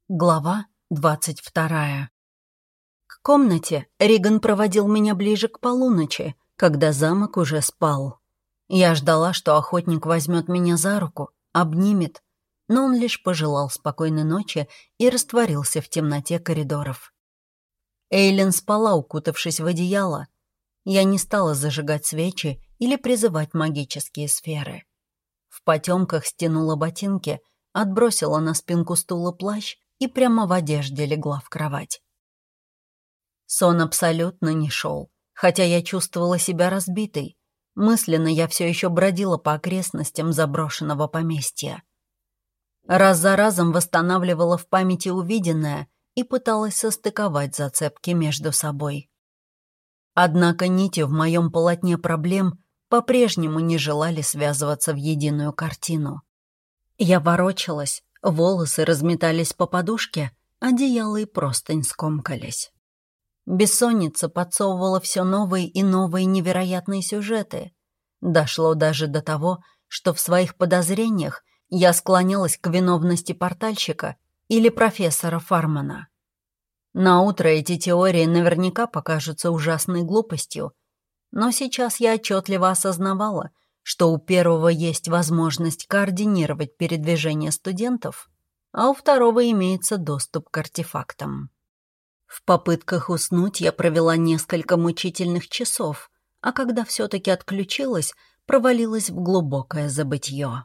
Глава 22. К комнате Риган проводил меня ближе к полуночи, когда замок уже спал. Я ждала, что охотник возьмет меня за руку, обнимет, но он лишь пожелал спокойной ночи и растворился в темноте коридоров. Эйлин спала, укутавшись в одеяло. Я не стала зажигать свечи или призывать магические сферы. В потемках стянула ботинки, отбросила на спинку стула плащ и прямо в одежде легла в кровать. Сон абсолютно не шел, хотя я чувствовала себя разбитой. Мысленно я все еще бродила по окрестностям заброшенного поместья. Раз за разом восстанавливала в памяти увиденное и пыталась состыковать зацепки между собой. Однако нити в моем полотне проблем по-прежнему не желали связываться в единую картину. Я ворочалась, волосы разметались по подушке, одеяло и простынь скомкались. Бессонница подсовывала все новые и новые невероятные сюжеты. Дошло даже до того, что в своих подозрениях я склонялась к виновности портальщика или профессора Фармана. Наутро эти теории наверняка покажутся ужасной глупостью, но сейчас я отчетливо осознавала, что у первого есть возможность координировать передвижение студентов, а у второго имеется доступ к артефактам. В попытках уснуть я провела несколько мучительных часов, а когда все-таки отключилась, провалилась в глубокое забытье.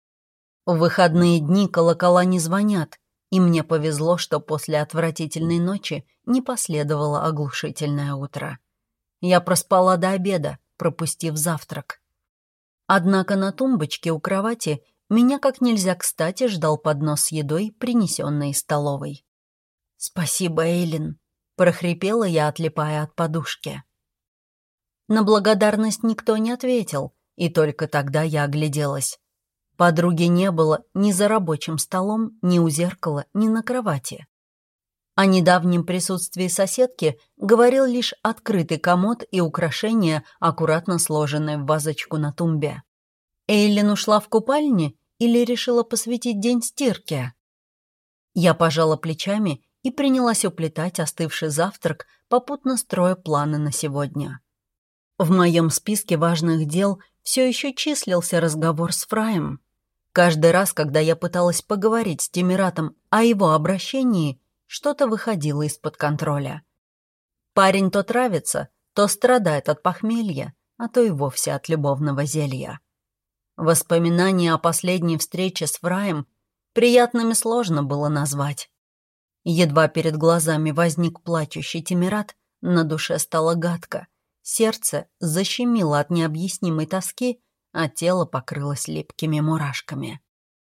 В выходные дни колокола не звонят, и мне повезло, что после отвратительной ночи не последовало оглушительное утро. Я проспала до обеда, пропустив завтрак. Однако на тумбочке у кровати меня как нельзя кстати ждал поднос с едой, принесенной из столовой. «Спасибо, Эйлин», — прохрипела я, отлипая от подушки. На благодарность никто не ответил, и только тогда я огляделась. Подруги не было ни за рабочим столом, ни у зеркала, ни на кровати. О недавнем присутствии соседки говорил лишь открытый комод и украшения, аккуратно сложенные в вазочку на тумбе. Эйлин ушла в купальне или решила посвятить день стирке? Я пожала плечами и принялась уплетать остывший завтрак, попутно строя планы на сегодня. В моем списке важных дел все еще числился разговор с Фраем. Каждый раз, когда я пыталась поговорить с Тимиратом о его обращении, что-то выходило из-под контроля. Парень то травится, то страдает от похмелья, а то и вовсе от любовного зелья. Воспоминания о последней встрече с Фраем приятными сложно было назвать. Едва перед глазами возник плачущий Тимират, на душе стало гадко, сердце защемило от необъяснимой тоски, а тело покрылось липкими мурашками.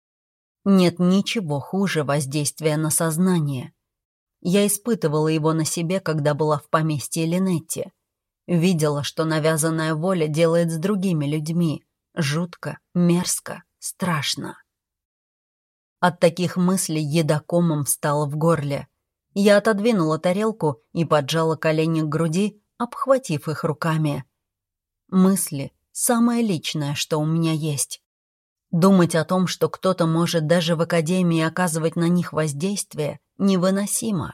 Нет ничего хуже воздействия на сознание. Я испытывала его на себе, когда была в поместье Линетти. Видела, что навязанная воля делает с другими людьми. Жутко, мерзко, страшно. От таких мыслей едокомом встало в горле. Я отодвинула тарелку и поджала колени к груди, обхватив их руками. Мысли — самое личное, что у меня есть. Думать о том, что кто-то может даже в академии оказывать на них воздействие, невыносимо.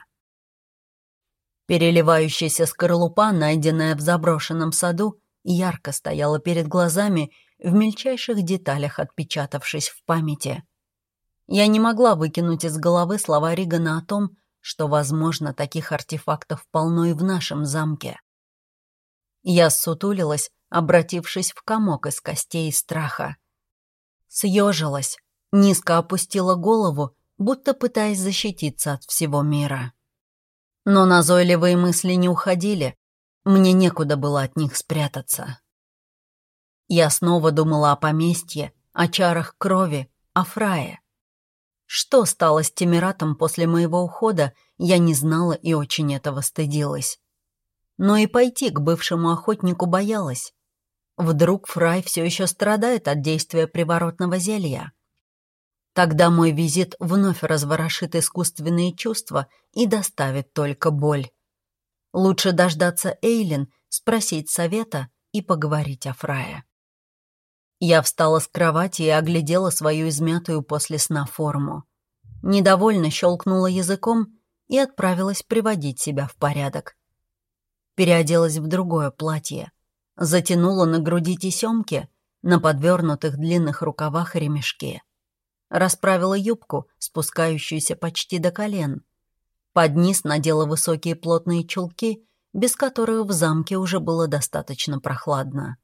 Переливающаяся скорлупа, найденная в заброшенном саду, ярко стояла перед глазами, в мельчайших деталях отпечатавшись в памяти. Я не могла выкинуть из головы слова Ригана о том, что, возможно, таких артефактов полно и в нашем замке. Я ссутулилась, обратившись в комок из костей и страха. Съежилась, низко опустила голову, будто пытаясь защититься от всего мира. Но назойливые мысли не уходили, мне некуда было от них спрятаться. Я снова думала о поместье, о чарах крови, о Фрае. Что стало с Тимиратом после моего ухода, я не знала и очень этого стыдилась. Но и пойти к бывшему охотнику боялась. Вдруг Фрай все еще страдает от действия приворотного зелья. Тогда мой визит вновь разворошит искусственные чувства и доставит только боль. Лучше дождаться Эйлин, спросить совета и поговорить о Фрае. Я встала с кровати и оглядела свою измятую после сна форму. недовольно щелкнула языком и отправилась приводить себя в порядок. Переоделась в другое платье, затянула на груди тесемки, на подвернутых длинных рукавах ремешки. Расправила юбку, спускающуюся почти до колен. Под низ надела высокие плотные чулки, без которых в замке уже было достаточно прохладно.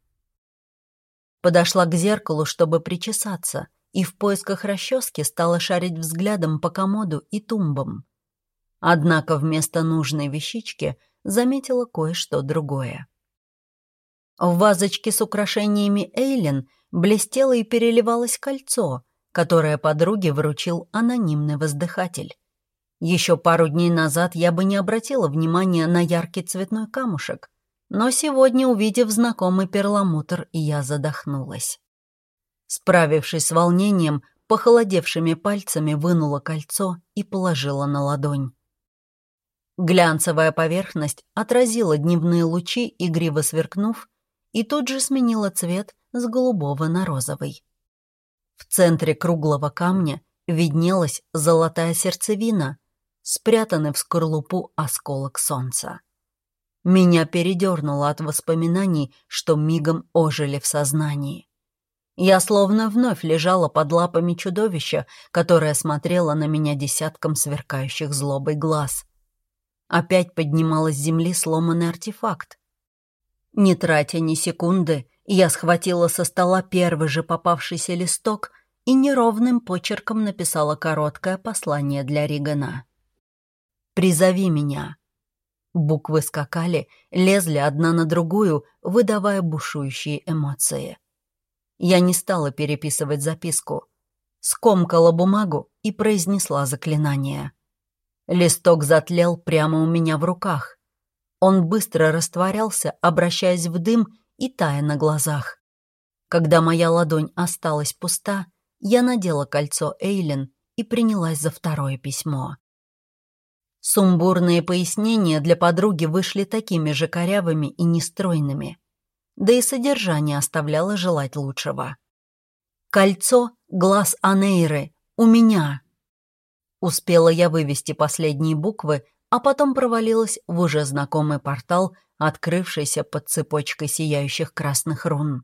Подошла к зеркалу, чтобы причесаться, и в поисках расчески стала шарить взглядом по комоду и тумбам. Однако вместо нужной вещички заметила кое-что другое. В вазочке с украшениями Эйлин блестело и переливалось кольцо, которое подруге вручил анонимный воздыхатель. Еще пару дней назад я бы не обратила внимания на яркий цветной камушек, но сегодня, увидев знакомый перламутр, я задохнулась. Справившись с волнением, похолодевшими пальцами вынула кольцо и положила на ладонь. Глянцевая поверхность отразила дневные лучи, игриво сверкнув, и тут же сменила цвет с голубого на розовый. В центре круглого камня виднелась золотая сердцевина, спрятанный в скорлупу осколок солнца. Меня передернуло от воспоминаний, что мигом ожили в сознании. Я словно вновь лежала под лапами чудовища, которое смотрело на меня десятком сверкающих злобой глаз. Опять поднималась с земли сломанный артефакт. Не тратя ни секунды, я схватила со стола первый же попавшийся листок и неровным почерком написала короткое послание для Ригана. «Призови меня». Буквы скакали, лезли одна на другую, выдавая бушующие эмоции. Я не стала переписывать записку. Скомкала бумагу и произнесла заклинание. Листок затлел прямо у меня в руках. Он быстро растворялся, обращаясь в дым и тая на глазах. Когда моя ладонь осталась пуста, я надела кольцо Эйлин и принялась за второе письмо. Сумбурные пояснения для подруги вышли такими же корявыми и нестройными. Да и содержание оставляло желать лучшего. «Кольцо — глаз Анейры. У меня». Успела я вывести последние буквы, а потом провалилась в уже знакомый портал, открывшийся под цепочкой сияющих красных рун.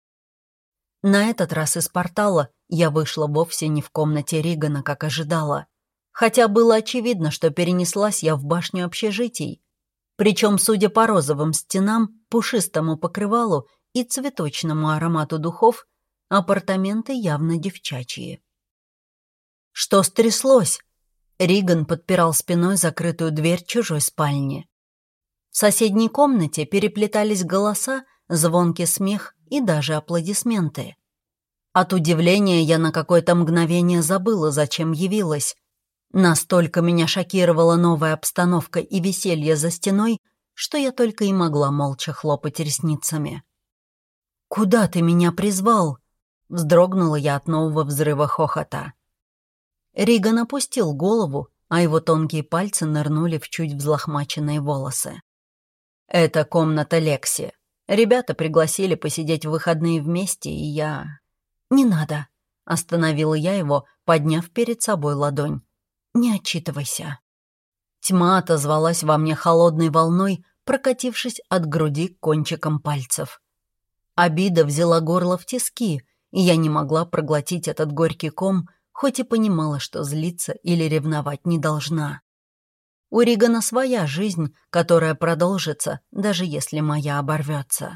На этот раз из портала я вышла вовсе не в комнате Ригана, как ожидала. Хотя было очевидно, что перенеслась я в башню общежитий. Причем, судя по розовым стенам, пушистому покрывалу и цветочному аромату духов, апартаменты явно девчачьи. «Что стряслось?» Риган подпирал спиной закрытую дверь чужой спальни. В соседней комнате переплетались голоса, звонкий смех и даже аплодисменты. От удивления я на какое-то мгновение забыла, зачем явилась. Настолько меня шокировала новая обстановка и веселье за стеной, что я только и могла молча хлопать ресницами. «Куда ты меня призвал?» — вздрогнула я от нового взрыва хохота. Риган опустил голову, а его тонкие пальцы нырнули в чуть взлохмаченные волосы. «Это комната Лекси. Ребята пригласили посидеть в выходные вместе, и я...» «Не надо», — остановила я его, подняв перед собой ладонь. «Не отчитывайся». Тьма отозвалась во мне холодной волной, прокатившись от груди к кончикам пальцев. Обида взяла горло в тиски, и я не могла проглотить этот горький ком, хоть и понимала, что злиться или ревновать не должна. У Ригана своя жизнь, которая продолжится, даже если моя оборвется.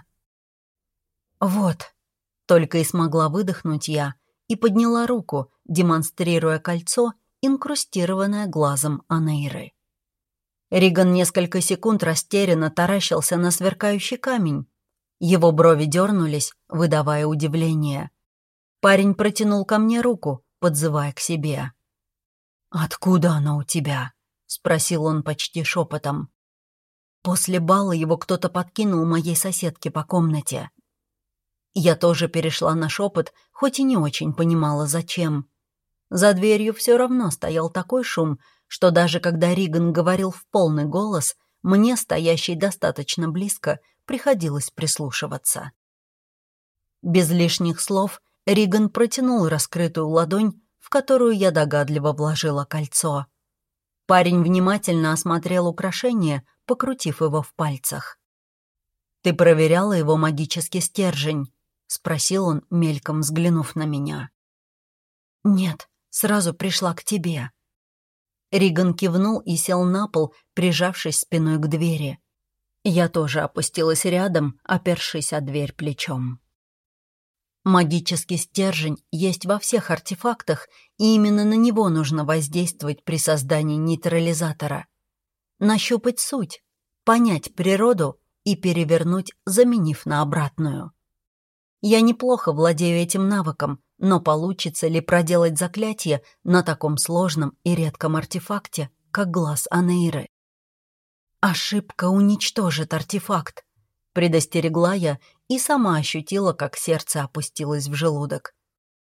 «Вот», — только и смогла выдохнуть я, и подняла руку, демонстрируя кольцо, инкрустированное глазом Анейры. Риган несколько секунд растерянно таращился на сверкающий камень. Его брови дернулись, выдавая удивление. Парень протянул ко мне руку, подзывая к себе. «Откуда она у тебя?» — спросил он почти шепотом. После бала его кто-то подкинул моей соседке по комнате. Я тоже перешла на шепот, хоть и не очень понимала, зачем. За дверью все равно стоял такой шум, что даже когда Риган говорил в полный голос, мне, стоящей достаточно близко, приходилось прислушиваться. Без лишних слов Риган протянул раскрытую ладонь, в которую я догадливо вложила кольцо. Парень внимательно осмотрел украшение, покрутив его в пальцах. «Ты проверяла его магический стержень?» — спросил он, мельком взглянув на меня. «Нет, сразу пришла к тебе». Риган кивнул и сел на пол, прижавшись спиной к двери. Я тоже опустилась рядом, опершись о дверь плечом. Магический стержень есть во всех артефактах, и именно на него нужно воздействовать при создании нейтрализатора. Нащупать суть, понять природу и перевернуть, заменив на обратную. Я неплохо владею этим навыком, но получится ли проделать заклятие на таком сложном и редком артефакте, как глаз Анейры? «Ошибка уничтожит артефакт», — предостерегла я и сама ощутила, как сердце опустилось в желудок.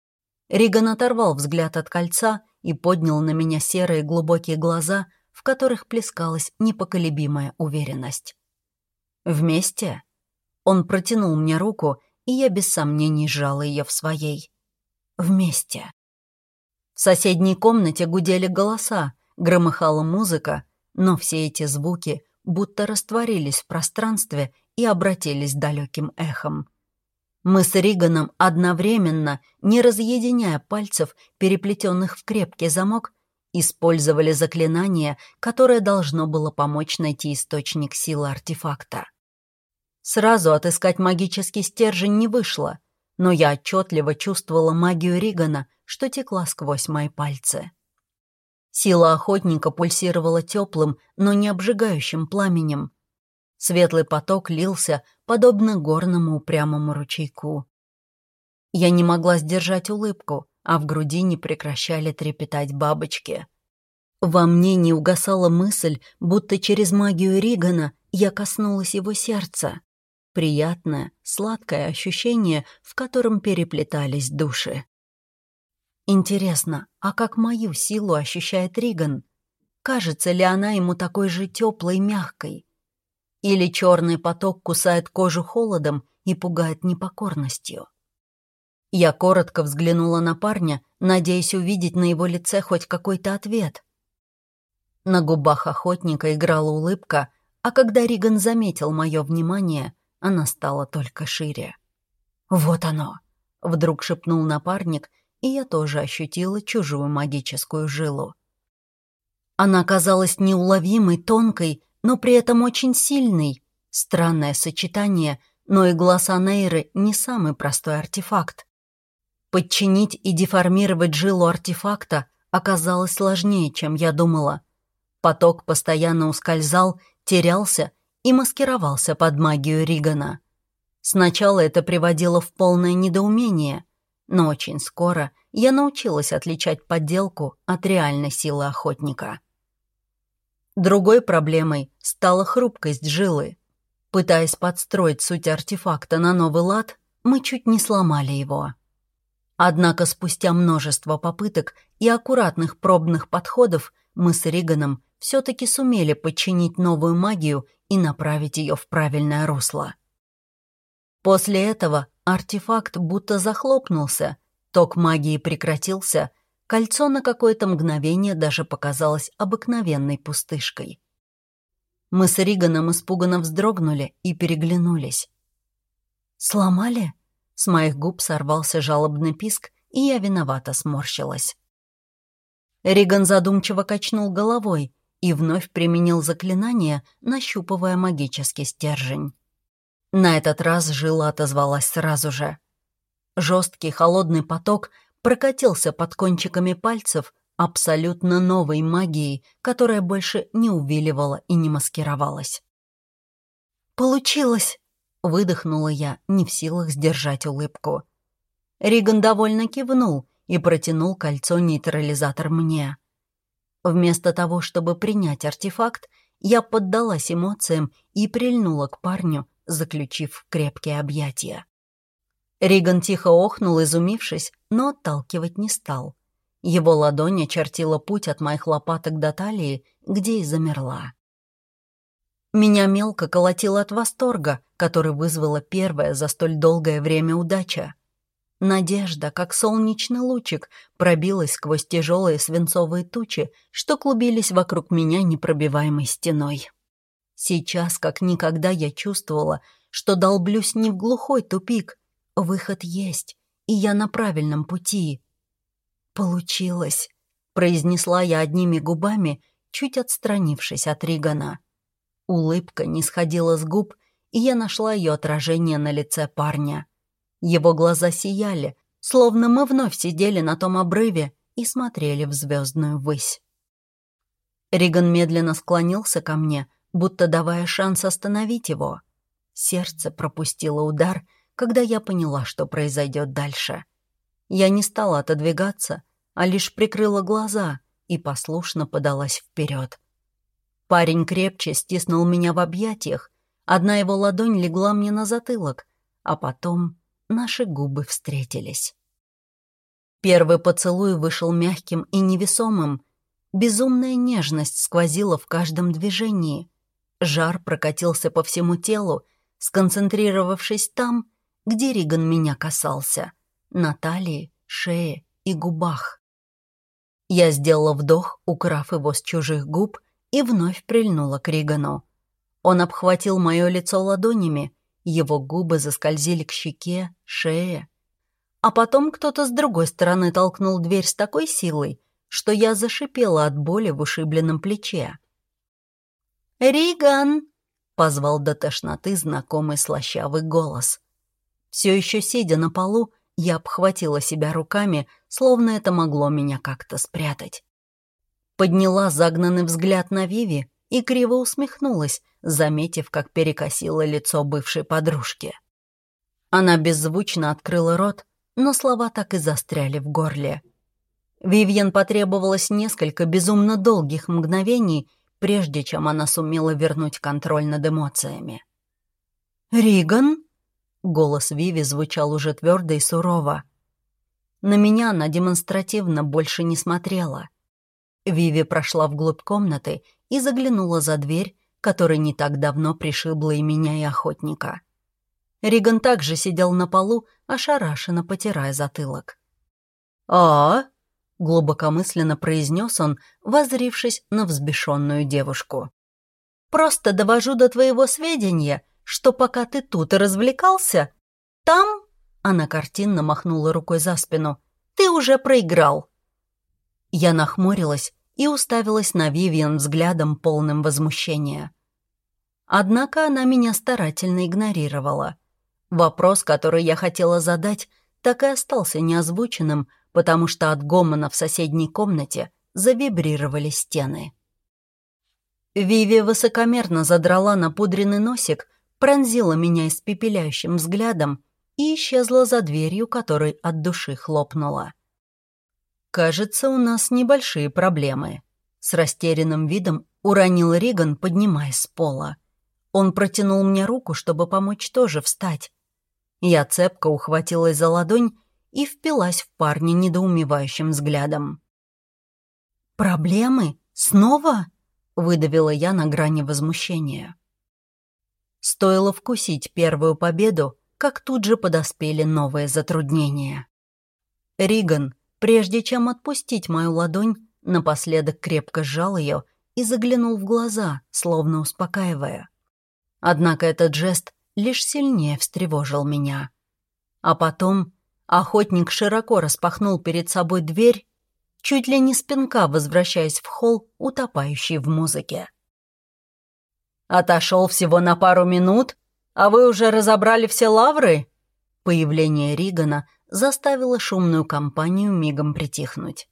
Риган оторвал взгляд от кольца и поднял на меня серые глубокие глаза, в которых плескалась непоколебимая уверенность. «Вместе?» Он протянул мне руку, и я без сомнений сжала ее в своей. «Вместе». В соседней комнате гудели голоса, громыхала музыка, но все эти звуки будто растворились в пространстве и обратились далеким эхом. Мы с Риганом одновременно, не разъединяя пальцев, переплетенных в крепкий замок, использовали заклинание, которое должно было помочь найти источник силы артефакта. Сразу отыскать магический стержень не вышло, но я отчетливо чувствовала магию Ригана, что текла сквозь мои пальцы. Сила охотника пульсировала теплым, но не обжигающим пламенем. Светлый поток лился, подобно горному упрямому ручейку. Я не могла сдержать улыбку, а в груди не прекращали трепетать бабочки. Во мне не угасала мысль, будто через магию Ригана я коснулась его сердца. Приятное, сладкое ощущение, в котором переплетались души. Интересно, а как мою силу ощущает Риган? Кажется ли она ему такой же теплой и мягкой? Или черный поток кусает кожу холодом и пугает непокорностью? Я коротко взглянула на парня, надеясь увидеть на его лице хоть какой-то ответ. На губах охотника играла улыбка, а когда Риган заметил мое внимание, она стала только шире. «Вот оно!» — вдруг шепнул напарник, и я тоже ощутила чужую магическую жилу. Она казалась неуловимой, тонкой, но при этом очень сильной. Странное сочетание, но и глаз Анейры не самый простой артефакт. Подчинить и деформировать жилу артефакта оказалось сложнее, чем я думала. Поток постоянно ускользал, терялся и маскировался под магию Ригана. Сначала это приводило в полное недоумение, но очень скоро я научилась отличать подделку от реальной силы охотника. Другой проблемой стала хрупкость жилы. Пытаясь подстроить суть артефакта на новый лад, мы чуть не сломали его. Однако спустя множество попыток и аккуратных пробных подходов мы с Риганом все-таки сумели подчинить новую магию и направить ее в правильное русло. После этого артефакт будто захлопнулся, ток магии прекратился, кольцо на какое-то мгновение даже показалось обыкновенной пустышкой. Мы с Риганом испуганно вздрогнули и переглянулись. «Сломали?» С моих губ сорвался жалобный писк, и я виновато сморщилась. Риган задумчиво качнул головой и вновь применил заклинание, нащупывая магический стержень. На этот раз жила отозвалась сразу же. Жесткий холодный поток прокатился под кончиками пальцев абсолютно новой магией, которая больше не увиливала и не маскировалась. «Получилось!» — выдохнула я, не в силах сдержать улыбку. Риган довольно кивнул и протянул кольцо-нейтрализатор мне. Вместо того, чтобы принять артефакт, я поддалась эмоциям и прильнула к парню, заключив в крепкие объятия. Риган тихо охнул, изумившись, но отталкивать не стал. Его ладонь очертила путь от моих лопаток до талии, где и замерла. Меня мелко колотило от восторга, который вызвала первая за столь долгое время удача. Надежда, как солнечный лучик, пробилась сквозь тяжелые свинцовые тучи, что клубились вокруг меня непробиваемой стеной. Сейчас, как никогда, я чувствовала, что долблюсь не в глухой тупик. Выход есть, и я на правильном пути. «Получилось», — произнесла я одними губами, чуть отстранившись от Ригана. Улыбка не сходила с губ, и я нашла ее отражение на лице парня. Его глаза сияли, словно мы вновь сидели на том обрыве и смотрели в звездную высь. Риган медленно склонился ко мне, будто давая шанс остановить его. Сердце пропустило удар, когда я поняла, что произойдет дальше. Я не стала отодвигаться, а лишь прикрыла глаза и послушно подалась вперед. Парень крепче стиснул меня в объятиях, одна его ладонь легла мне на затылок, а потом наши губы встретились. Первый поцелуй вышел мягким и невесомым. Безумная нежность сквозила в каждом движении. Жар прокатился по всему телу, сконцентрировавшись там, где Риган меня касался, на талии, шее и губах. Я сделала вдох, украв его с чужих губ, и вновь прильнула к Ригану. Он обхватил мое лицо ладонями, его губы заскользили к щеке, шее. А потом кто-то с другой стороны толкнул дверь с такой силой, что я зашипела от боли в ушибленном плече. «Риган!» — позвал до тошноты знакомый слащавый голос. Все еще сидя на полу, я обхватила себя руками, словно это могло меня как-то спрятать. Подняла загнанный взгляд на Виви и криво усмехнулась, заметив, как перекосило лицо бывшей подружки. Она беззвучно открыла рот, но слова так и застряли в горле. Вивьен потребовалось несколько безумно долгих мгновений, прежде чем она сумела вернуть контроль над эмоциями. «Риган?» — голос Виви звучал уже твердо и сурово. На меня она демонстративно больше не смотрела. Виви прошла вглубь комнаты и заглянула за дверь, которая не так давно пришибла и меня, и охотника. Риган также сидел на полу, ошарашенно потирая затылок. «А?» — глубокомысленно произнес он, воззрившись на взбешенную девушку. «Просто довожу до твоего сведения, что пока ты тут развлекался, там...» — она картинно махнула рукой за спину. «Ты уже проиграл». Я нахмурилась и уставилась на Вивиан взглядом, полным возмущения. Однако она меня старательно игнорировала. Вопрос, который я хотела задать, так и остался неозвученным, потому что от гомона в соседней комнате завибрировали стены. Виви высокомерно задрала напудренный носик, пронзила меня испепеляющим взглядом и исчезла за дверью, которой от души хлопнула. «Кажется, у нас небольшие проблемы», — с растерянным видом уронил Риган, поднимаясь с пола. Он протянул мне руку, чтобы помочь тоже встать. Я цепко ухватилась за ладонь и впилась в парня недоумевающим взглядом. «Проблемы? Снова?» — выдавила я на грани возмущения. Стоило вкусить первую победу, как тут же подоспели новые затруднения. Риган, прежде чем отпустить мою ладонь, напоследок крепко сжал ее и заглянул в глаза, словно успокаивая. Однако этот жест лишь сильнее встревожил меня. А потом охотник широко распахнул перед собой дверь, чуть ли не с пинка возвращаясь в холл, утопающий в музыке. «Отошел всего на пару минут, а вы уже разобрали все лавры?» Появление Ригана заставило шумную компанию мигом притихнуть.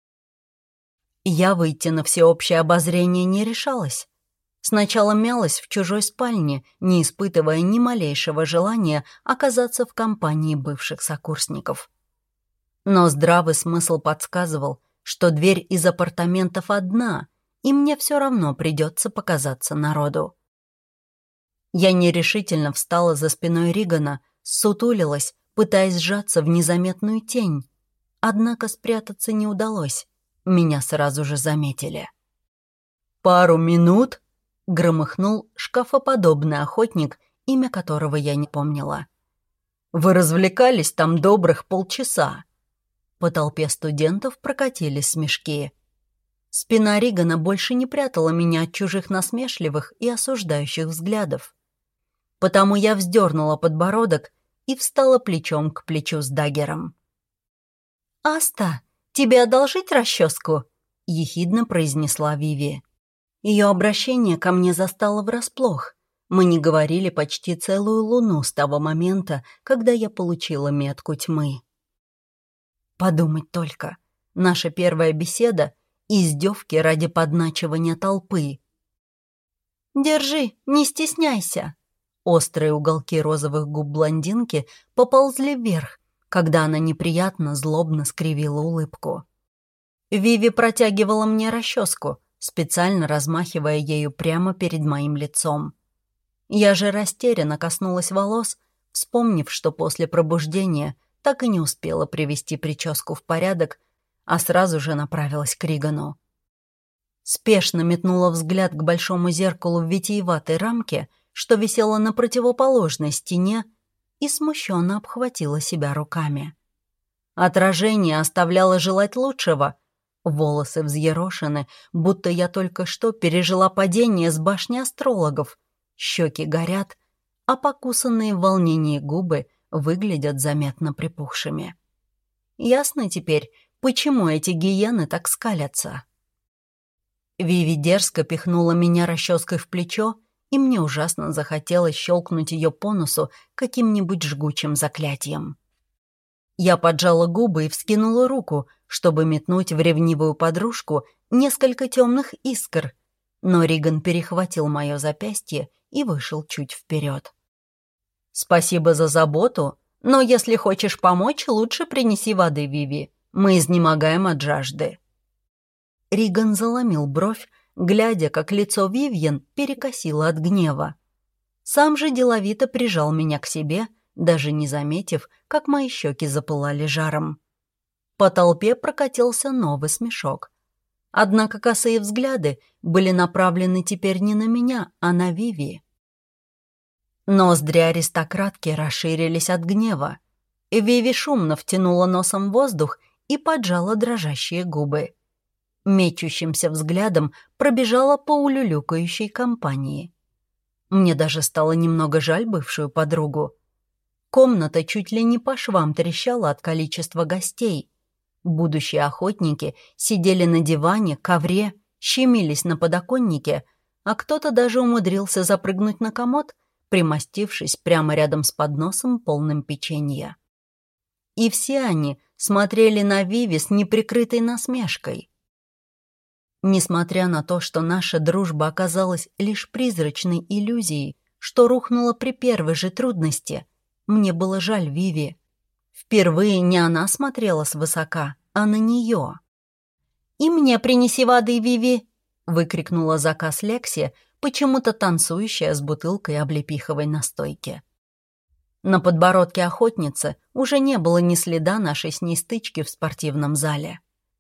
Я выйти на всеобщее обозрение не решалась. Сначала мялась в чужой спальне, не испытывая ни малейшего желания оказаться в компании бывших сокурсников. Но здравый смысл подсказывал, что дверь из апартаментов одна, и мне все равно придется показаться народу. Я нерешительно встала за спиной Ригана, сутулилась, пытаясь сжаться в незаметную тень. Однако спрятаться не удалось, меня сразу же заметили. «Пару минут?» — громыхнул шкафоподобный охотник, имя которого я не помнила. Вы развлекались там добрых полчаса». По толпе студентов прокатились смешки. Спина Ригана больше не прятала меня от чужих насмешливых и осуждающих взглядов. Потому я вздернула подбородок и встала плечом к плечу с Даггером. «Аста, тебе одолжить расческу?» — ехидно произнесла Виви. Ее обращение ко мне застало врасплох. Мы не говорили почти целую луну с того момента, когда я получила метку тьмы. Подумать только, наша первая беседа — издевки ради подначивания толпы. «Держи, не стесняйся!» Острые уголки розовых губ блондинки поползли вверх, когда она неприятно, злобно скривила улыбку. Виви протягивала мне расческу, специально размахивая ею прямо перед моим лицом. Я же растерянно коснулась волос, вспомнив, что после пробуждения так и не успела привести прическу в порядок, а сразу же направилась к Ригану. Спешно метнула взгляд к большому зеркалу в витиеватой рамке, что висело на противоположной стене, и смущенно обхватила себя руками. Отражение оставляло желать лучшего. Волосы взъерошены, будто я только что пережила падение с башни астрологов. Щеки горят, а покусанные в волнении губы выглядят заметно припухшими. Ясно теперь, почему эти гиены так скалятся. Виви дерзко пихнула меня расческой в плечо, и мне ужасно захотелось щелкнуть ее по носу каким-нибудь жгучим заклятием. Я поджала губы и вскинула руку, чтобы метнуть в ревнивую подружку несколько темных искр, но Риган перехватил мое запястье и вышел чуть вперед. «Спасибо за заботу, но если хочешь помочь, лучше принеси воды, Виви. Мы изнемогаем от жажды». Риган заломил бровь, глядя, как лицо Вивьен перекосило от гнева. Сам же деловито прижал меня к себе, даже не заметив, как мои щеки запылали жаром. По толпе прокатился новый смешок. Однако косые взгляды были направлены теперь не на меня, а на Виви. Ноздри аристократки расширились от гнева. Виви шумно втянула носом воздух и поджала дрожащие губы. Мечущимся взглядом пробежала по улюлюкающей компании. Мне даже стало немного жаль бывшую подругу. Комната чуть ли не по швам трещала от количества гостей. Будущие охотники сидели на диване, ковре, щемились на подоконнике, а кто-то даже умудрился запрыгнуть на комод, примостившись прямо рядом с подносом, полным печенья. И все они смотрели на Виви с неприкрытой насмешкой. Несмотря на то, что наша дружба оказалась лишь призрачной иллюзией, что рухнула при первой же трудности, мне было жаль Виви. Впервые не она смотрела свысока, а на нее. «И мне принеси воды, Виви!» — выкрикнула заказ Лекси, почему-то танцующая с бутылкой облепиховой настойки. На подбородке охотницы уже не было ни следа нашей с ней стычки в спортивном зале.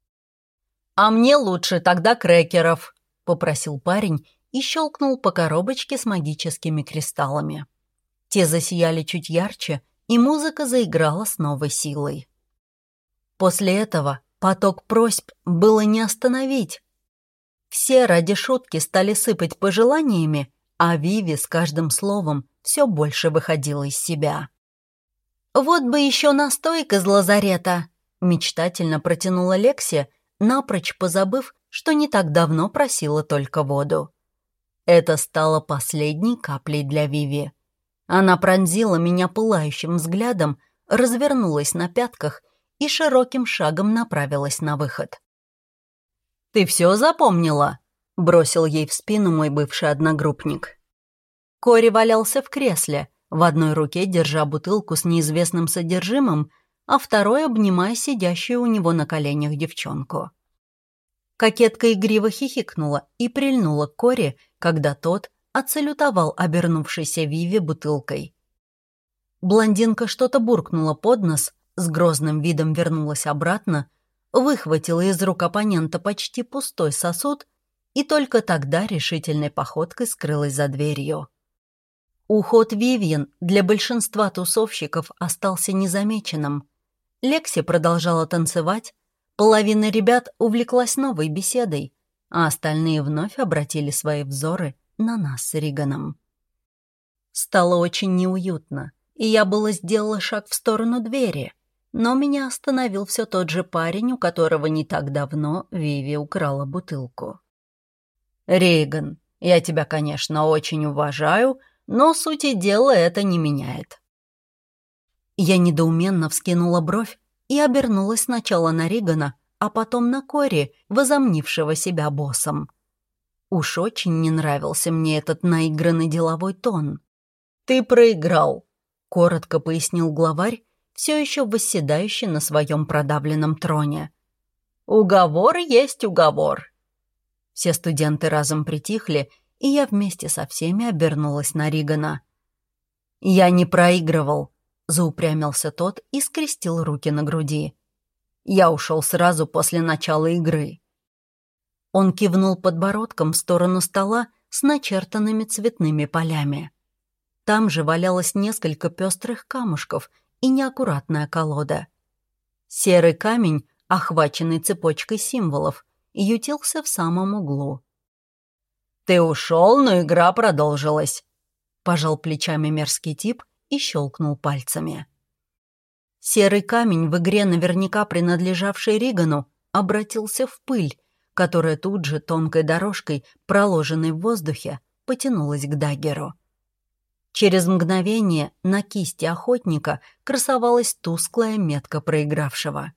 «А мне лучше тогда крекеров», — попросил парень и щелкнул по коробочке с магическими кристаллами. Те засияли чуть ярче, и музыка заиграла с новой силой. После этого поток просьб было не остановить. Все ради шутки стали сыпать пожеланиями, а Виви с каждым словом все больше выходила из себя. «Вот бы еще настойка из лазарета!» — мечтательно протянула Лекси, напрочь позабыв, что не так давно просила только воду. Это стало последней каплей для Виви. Она пронзила меня пылающим взглядом, развернулась на пятках и широким шагом направилась на выход. «Ты все запомнила?» — бросил ей в спину мой бывший одногруппник. Кори валялся в кресле, в одной руке держа бутылку с неизвестным содержимым, а второй обнимая сидящую у него на коленях девчонку. Кокетка игриво хихикнула и прильнула к Кори, когда тот отсалютовал обернувшейся Виви бутылкой. Блондинка что-то буркнула под нос, с грозным видом вернулась обратно, выхватила из рук оппонента почти пустой сосуд и только тогда решительной походкой скрылась за дверью. Уход Вивьен для большинства тусовщиков остался незамеченным. Лекси продолжала танцевать, половина ребят увлеклась новой беседой, а остальные вновь обратили свои взоры на нас с Риганом. Стало очень неуютно, и я было сделала шаг в сторону двери, но меня остановил все тот же парень, у которого не так давно Виви украла бутылку. «Рейган, я тебя, конечно, очень уважаю, но сути дела это не меняет». Я недоуменно вскинула бровь и обернулась сначала на Ригана, а потом на Кори, возомнившего себя боссом. Уж очень не нравился мне этот наигранный деловой тон. «Ты проиграл», — коротко пояснил главарь, все еще восседающий на своем продавленном троне. «Уговор есть уговор». Все студенты разом притихли, и я вместе со всеми обернулась на Ригана. «Я не проигрывал», — заупрямился тот и скрестил руки на груди. «Я ушел сразу после начала игры». Он кивнул подбородком в сторону стола с начертанными цветными полями. Там же валялось несколько пестрых камушков и неаккуратная колода. Серый камень, охваченный цепочкой символов, ютился в самом углу. «Ты ушел, но игра продолжилась», — пожал плечами мерзкий тип и щелкнул пальцами. Серый камень, в игре наверняка принадлежавший Ригану, обратился в пыль, которая тут же тонкой дорожкой, проложенной в воздухе, потянулась к даггеру. Через мгновение на кисти охотника красовалась тусклая метка проигравшего.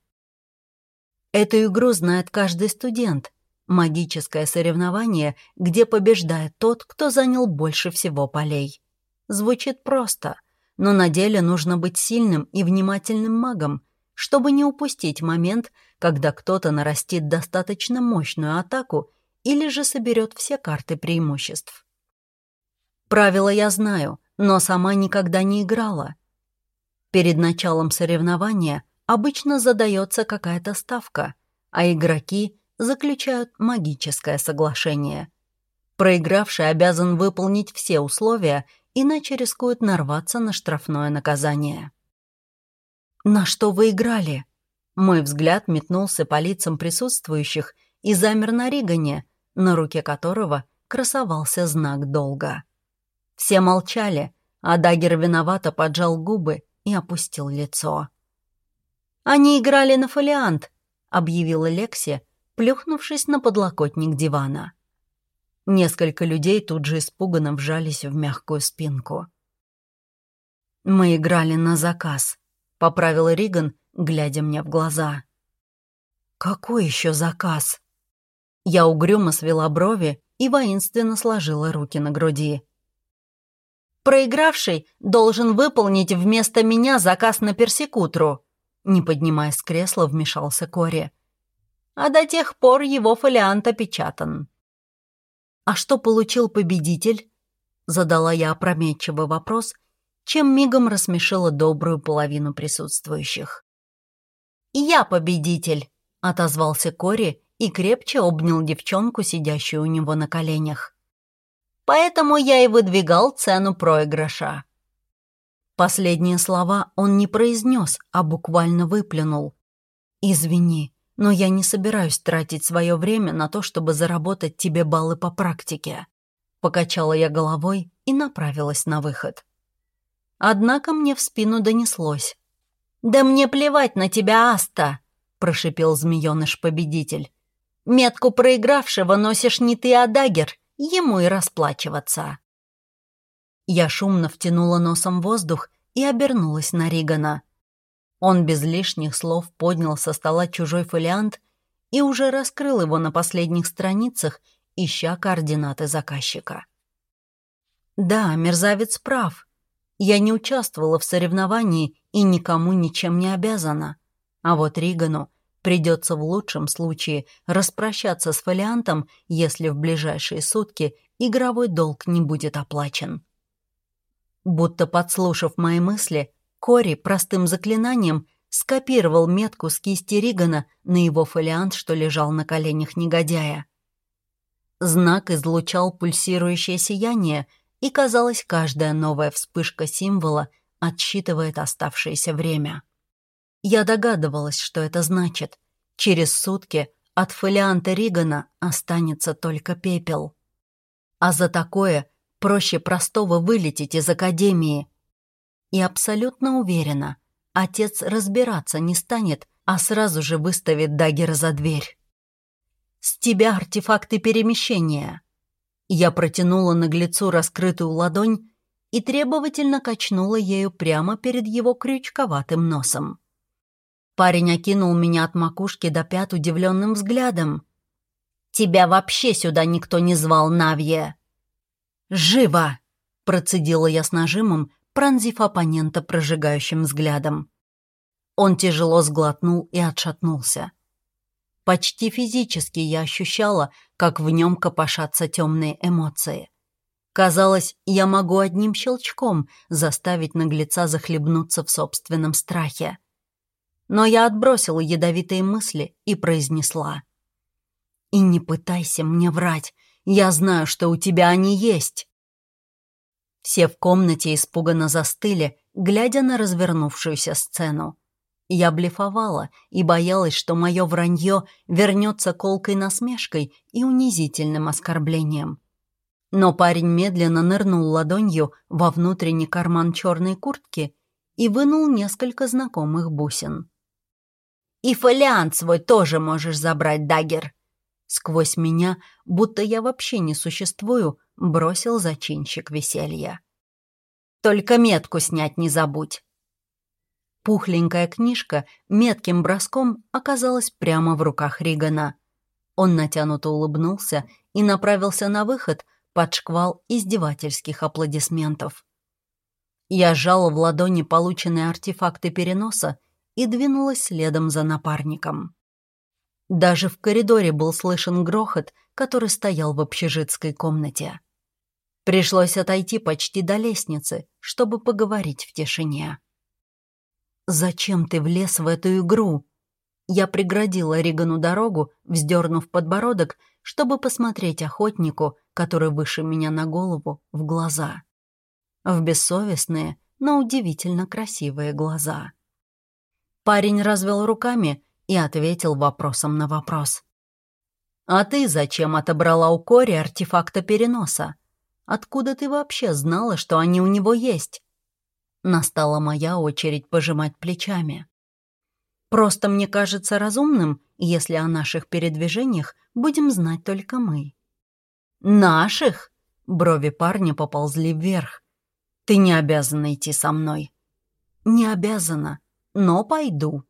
Эту игру знает каждый студент. Магическое соревнование, где побеждает тот, кто занял больше всего полей. Звучит просто, но на деле нужно быть сильным и внимательным магом, чтобы не упустить момент, когда кто-то нарастит достаточно мощную атаку или же соберет все карты преимуществ. Правила я знаю, но сама никогда не играла. Перед началом соревнования обычно задается какая-то ставка, а игроки заключают магическое соглашение. Проигравший обязан выполнить все условия, иначе рискует нарваться на штрафное наказание. «На что вы играли?» Мой взгляд метнулся по лицам присутствующих и замер на Ригане, на руке которого красовался знак долга. Все молчали, а даггер виновато поджал губы и опустил лицо. «Они играли на фолиант», — объявила Лекси, плюхнувшись на подлокотник дивана. Несколько людей тут же испуганно вжались в мягкую спинку. «Мы играли на заказ», — поправил Риган, глядя мне в глаза. «Какой еще заказ?» Я угрюмо свела брови и воинственно сложила руки на груди. «Проигравший должен выполнить вместо меня заказ на персекутру», — не поднимаясь с кресла, вмешался Кори. «А до тех пор его фолиант опечатан». «А что получил победитель?» — задала я опрометчивый вопрос, чем мигом рассмешила добрую половину присутствующих. «Я победитель», — отозвался Кори и крепче обнял девчонку, сидящую у него на коленях. «Поэтому я и выдвигал цену проигрыша». Последние слова он не произнес, а буквально выплюнул. «Извини, но я не собираюсь тратить свое время на то, чтобы заработать тебе баллы по практике». Покачала я головой и направилась на выход. Однако мне в спину донеслось. «Да мне плевать на тебя, Аста!» — прошипел змеёныш-победитель. «Метку проигравшего носишь не ты, а даггер, ему и расплачиваться». Я шумно втянула носом воздух и обернулась на Ригана. Он без лишних слов поднял со стола чужой фолиант и уже раскрыл его на последних страницах, ища координаты заказчика. Да, мерзавец прав. Я не участвовала в соревновании и никому ничем не обязана. А вот Ригану придется в лучшем случае распрощаться с фолиантом, если в ближайшие сутки игровой долг не будет оплачен. Будто подслушав мои мысли, Кори простым заклинанием скопировал метку с кисти Ригана на его фолиант, что лежал на коленях негодяя. Знак излучал пульсирующее сияние, и, казалось, каждая новая вспышка символа отсчитывает оставшееся время. Я догадывалась, что это значит. Через сутки от фолианта Ригана останется только пепел. А за такое проще простого вылететь из академии. И абсолютно уверена, отец разбираться не станет, а сразу же выставит Даггера за дверь. «С тебя артефакты перемещения!» Я протянула наглецу раскрытую ладонь и требовательно качнула ею прямо перед его крючковатым носом. Парень окинул меня от макушки до пят удивленным взглядом. «Тебя вообще сюда никто не звал, Навье!» «Живо!» — процедила я с нажимом, пронзив оппонента прожигающим взглядом. Он тяжело сглотнул и отшатнулся. Почти физически я ощущала, как в нем копошатся темные эмоции. Казалось, я могу одним щелчком заставить наглеца захлебнуться в собственном страхе. Но я отбросила ядовитые мысли и произнесла: «И не пытайся мне врать, я знаю, что у тебя они есть». Все в комнате испуганно застыли, глядя на развернувшуюся сцену. Я блефовала и боялась, что мое вранье вернется колкой насмешкой и унизительным оскорблением. Но парень медленно нырнул ладонью во внутренний карман черной куртки и вынул несколько знакомых бусин. «И фолиант свой тоже можешь забрать, Даггер!» Сквозь меня, будто я вообще не существую, бросил зачинщик веселья. «Только метку снять не забудь!» Пухленькая книжка метким броском оказалась прямо в руках Ригана. Он натянуто улыбнулся и направился на выход под шквал издевательских аплодисментов. Я сжала в ладони полученные артефакты переноса и двинулась следом за напарником. Даже в коридоре был слышен грохот, который стоял в общежитской комнате. Пришлось отойти почти до лестницы, чтобы поговорить в тишине. «Зачем ты влез в эту игру?» Я преградила Ригану дорогу, вздернув подбородок, чтобы посмотреть охотнику, который выше меня на голову, в глаза. В бессовестные, но удивительно красивые глаза. Парень развел руками и ответил вопросом на вопрос. «А ты зачем отобрала у Кори артефакта переноса? Откуда ты вообще знала, что они у него есть?» Настала моя очередь пожимать плечами. «Просто мне кажется разумным, если о наших передвижениях будем знать только мы». «Наших?» — брови парня поползли вверх. «Ты не обязана идти со мной». «Не обязана, но пойду».